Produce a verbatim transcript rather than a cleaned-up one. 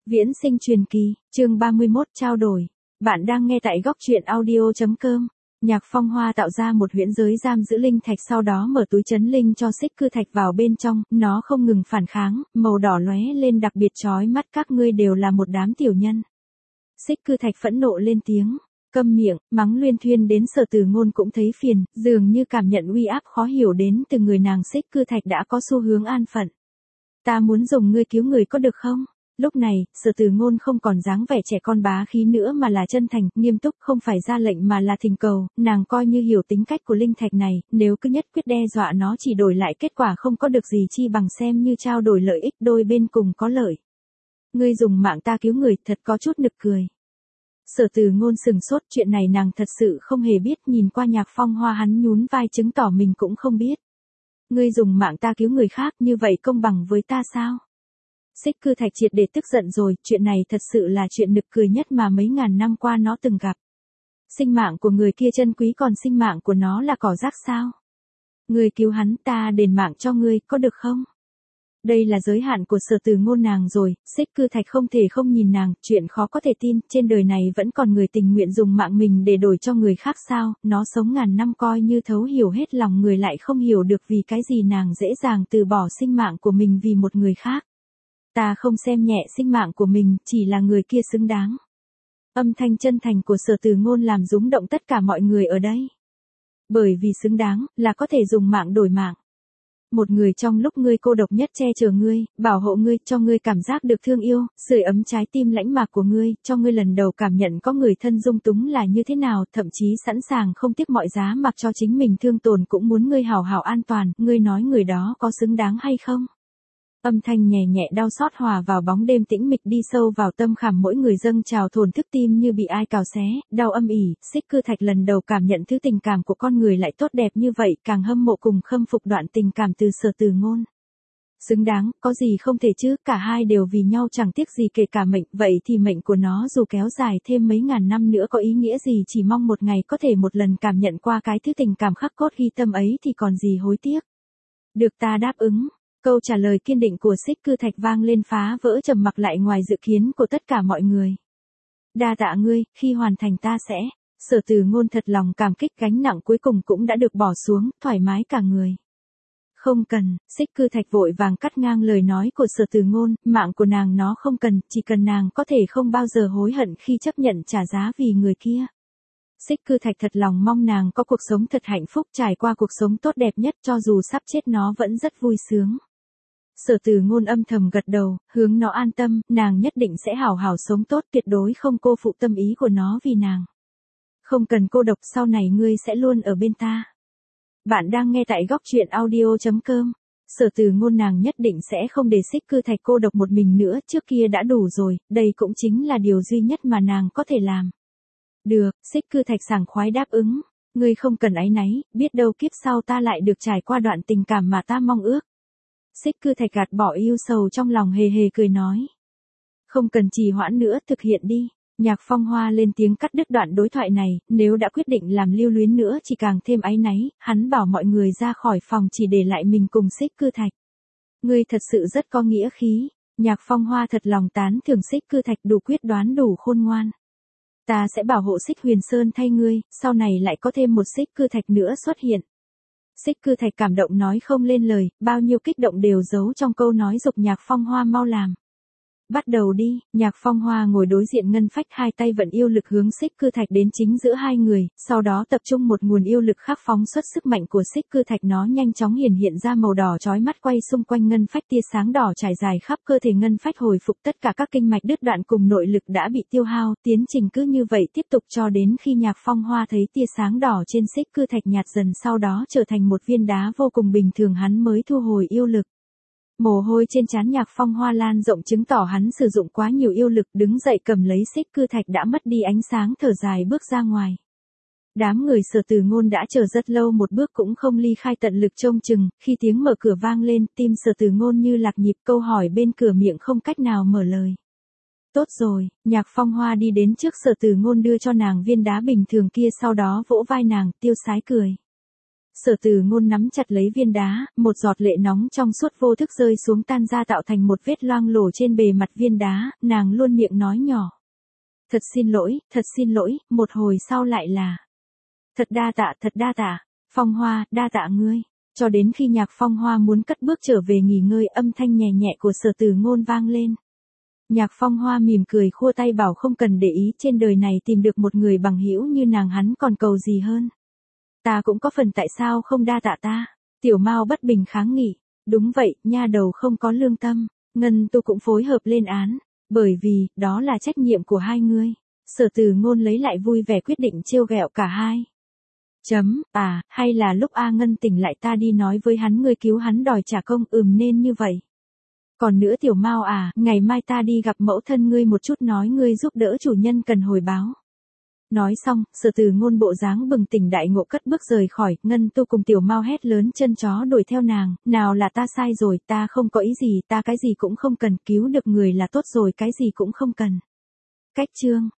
Viễn sinh truyền kỳ, chương ba mươi mốt trao đổi. Bạn đang nghe tại góc truyện audio chấm com. Nhạc Phong Hoa tạo ra một huyễn giới giam giữ linh thạch, sau đó mở túi trấn linh cho xích cư thạch vào bên trong, nó không ngừng phản kháng, màu đỏ lóe lên đặc biệt chói mắt, các ngươi đều là một đám tiểu nhân. Xích cư thạch phẫn nộ lên tiếng, câm miệng, mắng luyên thuyên đến Sở Từ Ngôn cũng thấy phiền, dường như cảm nhận uy áp khó hiểu đến từ người nàng. Xích cư thạch đã có xu hướng an phận. Ta muốn dùng ngươi cứu người có được không? Lúc này, Sở Từ Ngôn không còn dáng vẻ trẻ con bá khí nữa mà là chân thành, nghiêm túc, không phải ra lệnh mà là thỉnh cầu. Nàng coi như hiểu tính cách của linh thạch này, nếu cứ nhất quyết đe dọa nó chỉ đổi lại kết quả không có được gì, chi bằng xem như trao đổi lợi ích, đôi bên cùng có lợi. Ngươi dùng mạng ta cứu người, thật có chút nực cười. Sở Từ Ngôn sừng sốt, chuyện này nàng thật sự không hề biết, nhìn qua Nhạc Phong Hoa, hắn nhún vai chứng tỏ mình cũng không biết. Ngươi dùng mạng ta cứu người khác, như vậy công bằng với ta sao? Xích cư thạch triệt để tức giận rồi, chuyện này thật sự là chuyện nực cười nhất mà mấy ngàn năm qua nó từng gặp. Sinh mạng của người kia chân quý, còn sinh mạng của nó là cỏ rác sao? Ngươi cứu hắn, ta đền mạng cho ngươi, có được không? Đây là giới hạn của Sở Từ Ngôn nàng rồi. Xích cư thạch không thể không nhìn nàng, chuyện khó có thể tin, trên đời này vẫn còn người tình nguyện dùng mạng mình để đổi cho người khác sao? Nó sống ngàn năm coi như thấu hiểu hết lòng người, lại không hiểu được vì cái gì nàng dễ dàng từ bỏ sinh mạng của mình vì một người khác. Ta không xem nhẹ sinh mạng của mình, chỉ là người kia xứng đáng. Âm thanh chân thành của Sở Từ Ngôn làm rúng động tất cả mọi người ở đây. Bởi vì xứng đáng, là có thể dùng mạng đổi mạng. Một người trong lúc ngươi cô độc nhất che chở ngươi, bảo hộ ngươi, cho ngươi cảm giác được thương yêu, sưởi ấm trái tim lãnh mạc của ngươi, cho ngươi lần đầu cảm nhận có người thân dung túng là như thế nào, thậm chí sẵn sàng không tiếc mọi giá mặc cho chính mình thương tổn cũng muốn ngươi hảo hảo an toàn, ngươi nói người đó có xứng đáng hay không? Âm thanh nhẹ nhẹ đau xót hòa vào bóng đêm tĩnh mịch, đi sâu vào tâm khảm mỗi người, dâng trào thổn thức, tim như bị ai cào xé, đau âm ỉ. Xích cư thạch lần đầu cảm nhận thứ tình cảm của con người lại tốt đẹp như vậy, càng hâm mộ cùng khâm phục đoạn tình cảm từ Sở Từ Ngôn. Xứng đáng, có gì không thể chứ, cả hai đều vì nhau chẳng tiếc gì kể cả mệnh, vậy thì mệnh của nó dù kéo dài thêm mấy ngàn năm nữa có ý nghĩa gì, chỉ mong một ngày có thể một lần cảm nhận qua cái thứ tình cảm khắc cốt ghi tâm ấy thì còn gì hối tiếc. Được, ta đáp ứng. Câu trả lời kiên định của xích cư thạch vang lên, phá vỡ trầm mặc lại ngoài dự kiến của tất cả mọi người. Đa tạ ngươi, khi hoàn thành ta sẽ. Sở Từ Ngôn thật lòng cảm kích, gánh nặng cuối cùng cũng đã được bỏ xuống, thoải mái cả người. Không cần, xích cư thạch vội vàng cắt ngang lời nói của Sở Từ Ngôn, mạng của nàng nó không cần, chỉ cần nàng có thể không bao giờ hối hận khi chấp nhận trả giá vì người kia. Xích cư thạch thật lòng mong nàng có cuộc sống thật hạnh phúc, trải qua cuộc sống tốt đẹp nhất, cho dù sắp chết nó vẫn rất vui sướng. Sở Từ Ngôn âm thầm gật đầu, hướng nó an tâm, nàng nhất định sẽ hảo hảo sống tốt, tuyệt đối không cô phụ tâm ý của nó vì nàng. Không cần cô độc, sau này ngươi sẽ luôn ở bên ta. Bạn đang nghe tại góc truyện audio chấm com. Sở Từ Ngôn nàng nhất định sẽ không để xích cư thạch cô độc một mình nữa, trước kia đã đủ rồi, đây cũng chính là điều duy nhất mà nàng có thể làm. Được, xích cư thạch sảng khoái đáp ứng, ngươi không cần áy náy, biết đâu kiếp sau ta lại được trải qua đoạn tình cảm mà ta mong ước. Xích cư thạch gạt bỏ yêu sầu trong lòng, hề hề cười nói. Không cần trì hoãn nữa, thực hiện đi. Nhạc Phong Hoa lên tiếng cắt đứt đoạn đối thoại này, nếu đã quyết định làm lưu luyến nữa chỉ càng thêm áy náy, hắn bảo mọi người ra khỏi phòng chỉ để lại mình cùng xích cư thạch. Ngươi thật sự rất có nghĩa khí. Nhạc Phong Hoa thật lòng tán thưởng xích cư thạch, đủ quyết đoán, đủ khôn ngoan. Ta sẽ bảo hộ xích Huyền Sơn thay ngươi, sau này lại có thêm một xích cư thạch nữa xuất hiện. Xích cư thạch cảm động nói không lên lời, bao nhiêu kích động đều giấu trong câu nói giục Nhạc Phong Hoa mau làm. Bắt đầu đi. Nhạc Phong Hoa ngồi đối diện ngân phách, hai tay vận yêu lực hướng xích cư thạch đến chính giữa hai người, sau đó tập trung một nguồn yêu lực khác phóng xuất sức mạnh của xích cư thạch, nó nhanh chóng hiển hiện ra màu đỏ chói mắt quay xung quanh ngân phách, tia sáng đỏ trải dài khắp cơ thể ngân phách, hồi phục tất cả các kinh mạch đứt đoạn cùng nội lực đã bị tiêu hao, tiến trình cứ như vậy tiếp tục cho đến khi Nhạc Phong Hoa thấy tia sáng đỏ trên xích cư thạch nhạt dần, sau đó trở thành một viên đá vô cùng bình thường, hắn mới thu hồi yêu lực. Mồ hôi trên trán Nhạc Phong Hoa lan rộng chứng tỏ hắn sử dụng quá nhiều yêu lực, đứng dậy cầm lấy xích cư thạch đã mất đi ánh sáng, thở dài bước ra ngoài. Đám người Sở Từ Ngôn đã chờ rất lâu, một bước cũng không ly khai, tận lực trông chừng, khi tiếng mở cửa vang lên, tim Sở Từ Ngôn như lạc nhịp, câu hỏi bên cửa miệng không cách nào mở lời. Tốt rồi, Nhạc Phong Hoa đi đến trước Sở Từ Ngôn đưa cho nàng viên đá bình thường kia, sau đó vỗ vai nàng, tiêu sái cười. Sở Từ Ngôn nắm chặt lấy viên đá, một giọt lệ nóng trong suốt vô thức rơi xuống tan ra tạo thành một vết loang lổ trên bề mặt viên đá, nàng luôn miệng nói nhỏ. Thật xin lỗi, thật xin lỗi, một hồi sau lại là. Thật đa tạ, thật đa tạ, Phong Hoa, đa tạ ngươi. Cho đến khi Nhạc Phong Hoa muốn cất bước trở về nghỉ ngơi, âm thanh nhẹ nhẹ của Sở Từ Ngôn vang lên. Nhạc Phong Hoa mỉm cười khua tay bảo không cần để ý, trên đời này tìm được một người bằng hữu như nàng hắn còn cầu gì hơn. Ta cũng có phần, tại sao không đa tạ ta? Tiểu Mao bất bình kháng nghị. Đúng vậy, nha đầu không có lương tâm. Ngân Tu cũng phối hợp lên án. Bởi vì, đó là trách nhiệm của hai ngươi. Sở Từ Ngôn lấy lại vui vẻ quyết định trêu ghẹo cả hai. Chấm, à, hay là lúc A Ngân tỉnh lại ta đi nói với hắn ngươi cứu hắn đòi trả công, ừm nên như vậy. Còn nữa Tiểu Mao à, ngày mai ta đi gặp mẫu thân ngươi một chút nói ngươi giúp đỡ chủ nhân cần hồi báo. Nói xong, Sở Từ Ngôn bộ dáng bừng tỉnh đại ngộ cất bước rời khỏi, Ngân Tu cùng Tiểu Mao hét lớn chân chó đuổi theo nàng, nào là ta sai rồi, ta không có ý gì, ta cái gì cũng không cần, cứu được người là tốt rồi, cái gì cũng không cần. Cách chương